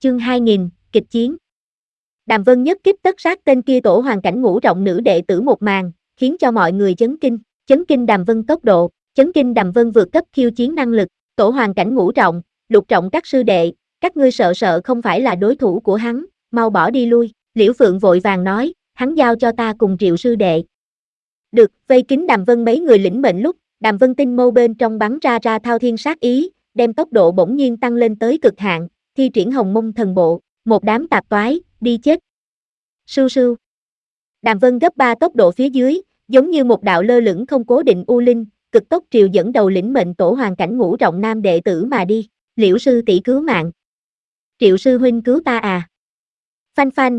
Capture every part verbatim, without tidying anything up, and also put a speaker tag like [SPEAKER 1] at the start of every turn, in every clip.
[SPEAKER 1] Chương hai nghìn, kịch chiến. Đàm Vân nhất kích tất sát tên kia tổ hoàn cảnh ngũ trọng nữ đệ tử một màn, khiến cho mọi người chấn kinh, chấn kinh Đàm Vân tốc độ, chấn kinh Đàm Vân vượt cấp khiêu chiến năng lực, tổ hoàn cảnh ngũ trọng, lục trọng các sư đệ, các ngươi sợ sợ không phải là đối thủ của hắn, mau bỏ đi lui, Liễu Phượng vội vàng nói, hắn giao cho ta cùng Triệu sư đệ. Được, vây kín Đàm Vân mấy người lĩnh mệnh lúc, Đàm Vân tinh mâu bên trong bắn ra ra thao thiên sát ý, đem tốc độ bỗng nhiên tăng lên tới cực hạn, thi triển Hồng Mông thần bộ, một đám tạp toái, đi chết. Sưu sưu. Đàm Vân gấp ba tốc độ phía dưới, giống như một đạo lơ lửng không cố định u linh, cực tốc triều dẫn đầu lĩnh mệnh tổ hoàn cảnh ngũ trọng nam đệ tử mà đi. Liễu sư tỷ cứu mạng. Triệu sư huynh cứu ta à. Phanh phanh.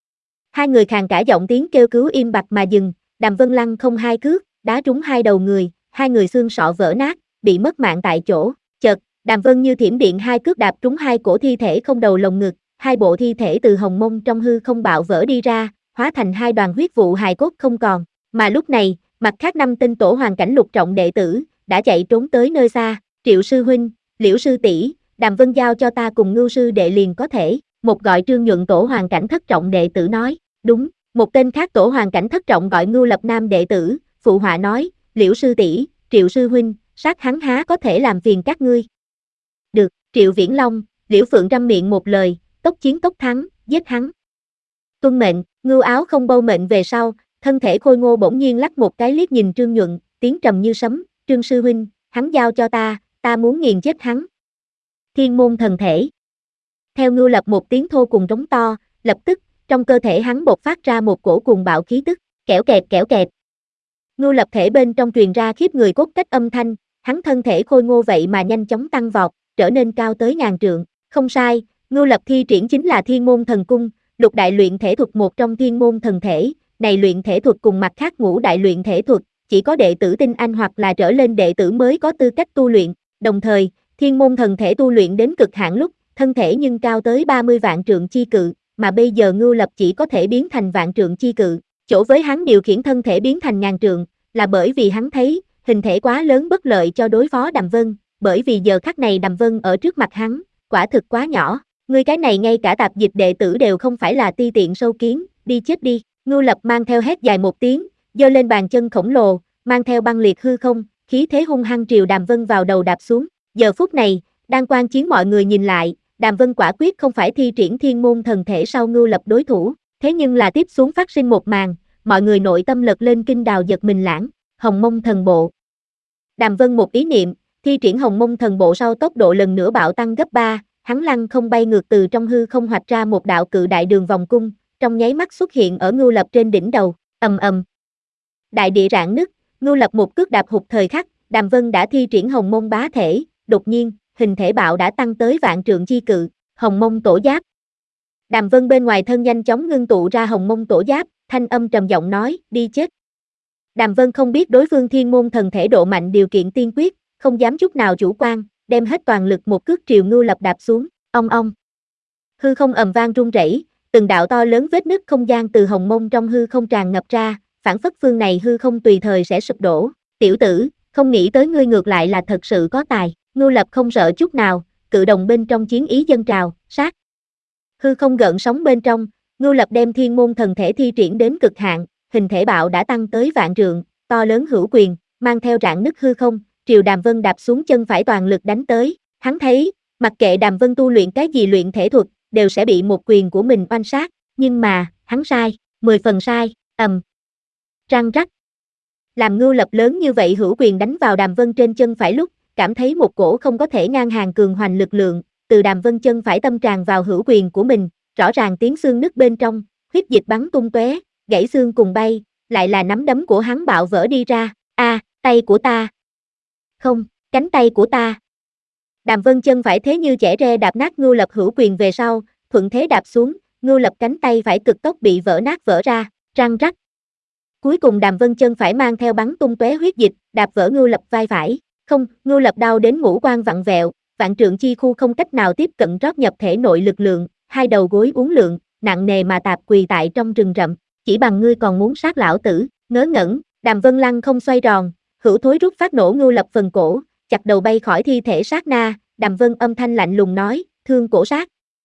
[SPEAKER 1] Hai người khàn cả giọng tiếng kêu cứu im bặt mà dừng, Đàm Vân lăng không hai cước, đá trúng hai đầu người, hai người xương sọ vỡ nát, bị mất mạng tại chỗ. Chợt, Đàm Vân như thiểm điện hai cước đạp trúng hai cổ thi thể không đầu lồng ngực, hai bộ thi thể từ hồng mông trong hư không bạo vỡ đi ra, hóa thành hai đoàn huyết vụ hài cốt không còn. Mà lúc này, mặt khác năm tinh tổ hoàn cảnh lục trọng đệ tử đã chạy trốn tới nơi xa. Triệu sư huynh, Liễu sư tỷ, Đàm Vân giao cho ta cùng Ngưu sư đệ liền có thể. Một gọi Trương Nhuận tổ hoàn cảnh thất trọng đệ tử nói. Đúng. Một tên khác tổ hoàn cảnh thất trọng gọi Ngưu Lập Nam đệ tử, phụ họa nói, Liễu sư tỷ, Triệu sư huynh, sát hắn há có thể làm phiền các ngươi. Được, Triệu Viễn Long, Liễu Phượng răm miệng một lời, tốc chiến tốc thắng, giết hắn. Tuân mệnh, Ngưu áo không bâu mệnh về sau, thân thể khôi ngô bỗng nhiên lắc một cái liếc nhìn Trương Nhuận, tiếng trầm như sấm, Trương sư huynh, hắn giao cho ta, ta muốn nghiền chết hắn. Thiên môn thần thể. Theo Ngưu Lập một tiếng thô cùng trống to, lập tức, trong cơ thể hắn bộc phát ra một cổ cuồng bạo khí tức, kẽo kẹt kẽo kẹt. Ngưu Lập thể bên trong truyền ra khiếp người cốt cách âm thanh, hắn thân thể khôi ngô vậy mà nhanh chóng tăng vọt, trở nên cao tới ngàn trượng. Không sai, Ngưu Lập thi triển chính là Thiên môn thần cung, lục đại luyện thể thuật một trong Thiên môn thần thể. Này luyện thể thuật cùng mặt khác ngũ đại luyện thể thuật, chỉ có đệ tử tinh anh hoặc là trở lên đệ tử mới có tư cách tu luyện. Đồng thời, Thiên môn thần thể tu luyện đến cực hạn lúc, thân thể nhưng cao tới ba mươi vạn trượng chi cự, mà bây giờ Ngưu Lập chỉ có thể biến thành vạn trượng chi cự. Chỗ với hắn điều khiển thân thể biến thành ngàn trượng, là bởi vì hắn thấy, hình thể quá lớn bất lợi cho đối phó Đàm Vân, bởi vì giờ khắc này Đàm Vân ở trước mặt hắn, quả thực quá nhỏ. Ngươi cái này ngay cả tạp dịch đệ tử đều không phải là ti tiện sâu kiến, đi chết đi. Ngưu Lập mang theo hét dài một tiếng, giơ lên bàn chân khổng lồ, mang theo băng liệt hư không, khí thế hung hăng triều Đàm Vân vào đầu đạp xuống. Giờ phút này, đang quan chiến mọi người nhìn lại, Đàm Vân quả quyết không phải thi triển thiên môn thần thể sau Ngưu Lập đối thủ, thế nhưng là tiếp xuống phát sinh một màn, mọi người nội tâm lật lên kinh đào giật mình lãng, Hồng Mông thần bộ. Đàm Vân một ý niệm, thi triển Hồng Mông thần bộ sau tốc độ lần nữa bạo tăng gấp ba, hắn lăng không bay ngược từ trong hư không hoạch ra một đạo cự đại đường vòng cung, trong nháy mắt xuất hiện ở Ngưu Lập trên đỉnh đầu, ầm ầm. Đại địa rạn nứt, Ngưu Lập một cước đạp hụt thời khắc, Đàm Vân đã thi triển Hồng Mông bá thể, đột nhiên, hình thể bạo đã tăng tới vạn trượng chi cự, Hồng Mông tổ giáp. Đàm Vân bên ngoài thân nhanh chóng ngưng tụ ra Hồng Mông tổ giáp, thanh âm trầm giọng nói, đi chết. Đàm Vân không biết đối phương thiên môn thần thể độ mạnh điều kiện tiên quyết, không dám chút nào chủ quan, đem hết toàn lực một cước triều Ngưu Lập đạp xuống, ong ong. Hư không ầm vang rung rẩy, từng đạo to lớn vết nứt không gian từ Hồng Mông trong hư không tràn ngập ra, phản phất phương này hư không tùy thời sẽ sụp đổ. Tiểu tử, không nghĩ tới ngươi ngược lại là thật sự có tài. Ngưu Lập không sợ chút nào, cự đồng bên trong chiến ý dâng trào, sát. Hư không gợn sóng bên trong, Ngưu Lập đem thiên môn thần thể thi triển đến cực hạn, hình thể bạo đã tăng tới vạn trượng, to lớn hữu quyền, mang theo rạn nứt hư không, triều Đàm Vân đạp xuống chân phải toàn lực đánh tới. Hắn thấy, mặc kệ Đàm Vân tu luyện cái gì luyện thể thuật, đều sẽ bị một quyền của mình oanh sát, nhưng mà, hắn sai, mười phần sai, ầm. Răng rắc. Làm Ngưu Lập lớn như vậy hữu quyền đánh vào Đàm Vân trên chân phải lúc, cảm thấy một cổ không có thể ngang hàng cường hoành lực lượng, từ Đàm Vân chân phải tâm tràn vào hữu quyền của mình, rõ ràng tiếng xương nứt bên trong, huyết dịch bắn tung tóe, gãy xương cùng bay, lại là nắm đấm của hắn bạo vỡ đi ra, a, à, tay của ta. Không, cánh tay của ta. Đàm Vân chân phải thế như chẻ re đạp nát Ngưu Lập hữu quyền về sau, thuận thế đạp xuống, Ngưu Lập cánh tay phải cực tốc bị vỡ nát vỡ ra, răng rắc. Cuối cùng Đàm Vân chân phải mang theo bắn tung tóe huyết dịch, đạp vỡ Ngưu Lập vai phải. Không, Ngưu Lập đau đến ngũ quan vặn vẹo, vạn trượng chi khu không cách nào tiếp cận rót nhập thể nội lực lượng, hai đầu gối uốn lượn, nặng nề mà tạp quỳ tại trong rừng rậm, chỉ bằng ngươi còn muốn sát lão tử, ngớ ngẩn. Đàm Vân lăng không xoay tròn, hữu thối rút phát nổ Ngưu Lập phần cổ, chặt đầu bay khỏi thi thể sát na, Đàm Vân âm thanh lạnh lùng nói, thương cổ sát.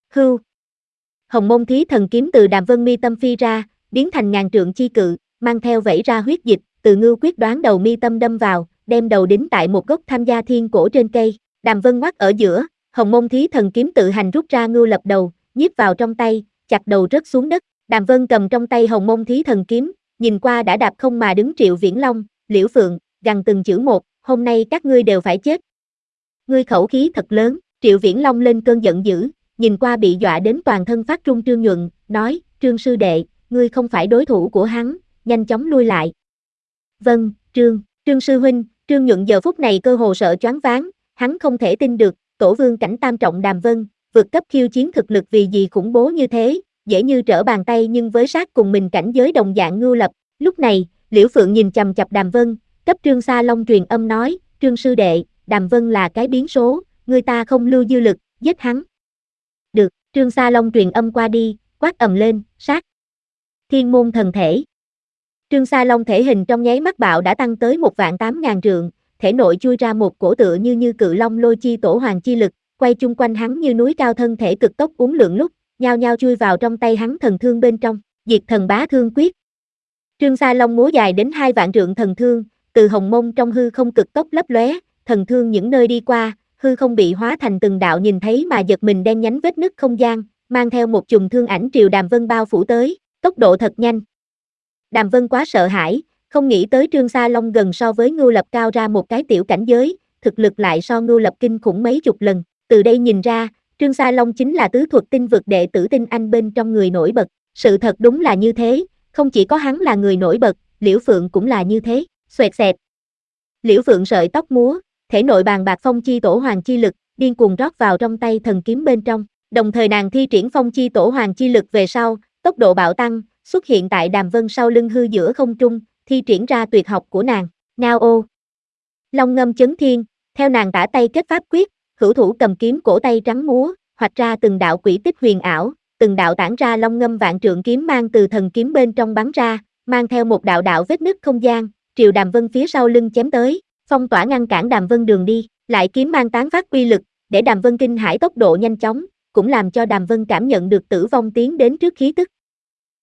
[SPEAKER 1] Hưu. Hồng môn thí thần kiếm từ Đàm Vân mi tâm phi ra, biến thành ngàn trượng chi cự, mang theo vẩy ra huyết dịch, từ ngưu quyết đoán đầu mi tâm đâm vào, đem đầu đính tại một gốc tham gia thiên cổ trên cây. Đàm Vân ngoắt ở giữa, Hồng môn thí thần kiếm tự hành rút ra ngưu lập đầu, nhiếp vào trong tay, chặt đầu rớt xuống đất. Đàm Vân cầm trong tay Hồng môn thí thần kiếm, nhìn qua đã đạp không mà đứng Triệu Viễn Long, Liễu Phượng, gằn từng chữ một, hôm nay các ngươi đều phải chết. Ngươi khẩu khí thật lớn. Triệu Viễn Long lên cơn giận dữ, nhìn qua bị dọa đến toàn thân phát run Trương Nhuận, nói, Trương sư đệ, ngươi không phải đối thủ của hắn, nhanh chóng lui lại. Vâng, Trương, Trương sư huynh. Trương Nhuận giờ phút này cơ hồ sợ choáng váng, hắn không thể tin được, tổ vương cảnh tam trọng Đàm Vân, vượt cấp khiêu chiến thực lực vì gì khủng bố như thế, dễ như trở bàn tay nhưng với sát cùng mình cảnh giới đồng dạng ngưu lập. Lúc này, Liễu Phượng nhìn chằm chằm Đàm Vân, cấp Trương Sa Long truyền âm nói, Trương sư đệ, Đàm Vân là cái biến số, người ta không lưu dư lực, giết hắn. Được, Trương Sa Long truyền âm qua đi, quát ầm lên, sát. Thiên môn thần thể. Trương Sa Long thể hình trong nháy mắt bạo đã tăng tới một vạn tám ngàn trượng, thể nội chui ra một cổ tựa như như cự long lôi chi tổ hoàng chi lực, quay chung quanh hắn như núi cao thân thể cực tốc uốn lượn lúc, nhao nhao chui vào trong tay hắn thần thương bên trong, diệt thần bá thương quyết. Trương Sa Long múa dài đến hai vạn trượng thần thương, từ hồng mông trong hư không cực tốc lấp lóe, thần thương những nơi đi qua, hư không bị hóa thành từng đạo nhìn thấy mà giật mình đen nhánh vết nứt không gian, mang theo một chùm thương ảnh triều Đàm Vân bao phủ tới, tốc độ thật nhanh. Đàm Vân quá sợ hãi, không nghĩ tới Trương Sa Long gần so với Ngưu Lập cao ra một cái tiểu cảnh giới, thực lực lại so Ngưu Lập kinh khủng mấy chục lần, từ đây nhìn ra, Trương Sa Long chính là tứ thuật tinh vực đệ tử tinh anh bên trong người nổi bật, sự thật đúng là như thế, không chỉ có hắn là người nổi bật, Liễu Phượng cũng là như thế, xoẹt xẹt. Liễu Phượng sợi tóc múa, thể nội bàn bạc phong chi tổ hoàng chi lực, điên cuồng rót vào trong tay thần kiếm bên trong, đồng thời nàng thi triển phong chi tổ hoàng chi lực về sau, tốc độ bạo tăng, xuất hiện tại Đàm Vân sau lưng hư giữa không trung, thi triển ra tuyệt học của nàng, ngao ô. Long ngâm chấn thiên, theo nàng tả tay kết pháp quyết, hữu thủ cầm kiếm cổ tay trắng múa, hoạch ra từng đạo quỷ tích huyền ảo, từng đạo tản ra long ngâm vạn trượng kiếm mang từ thần kiếm bên trong bắn ra, mang theo một đạo đạo vết nứt không gian, triều Đàm Vân phía sau lưng chém tới, phong tỏa ngăn cản Đàm Vân đường đi, lại kiếm mang tán phát uy lực, để Đàm Vân kinh hãi tốc độ nhanh chóng, cũng làm cho Đàm Vân cảm nhận được tử vong tiến đến trước khí tức.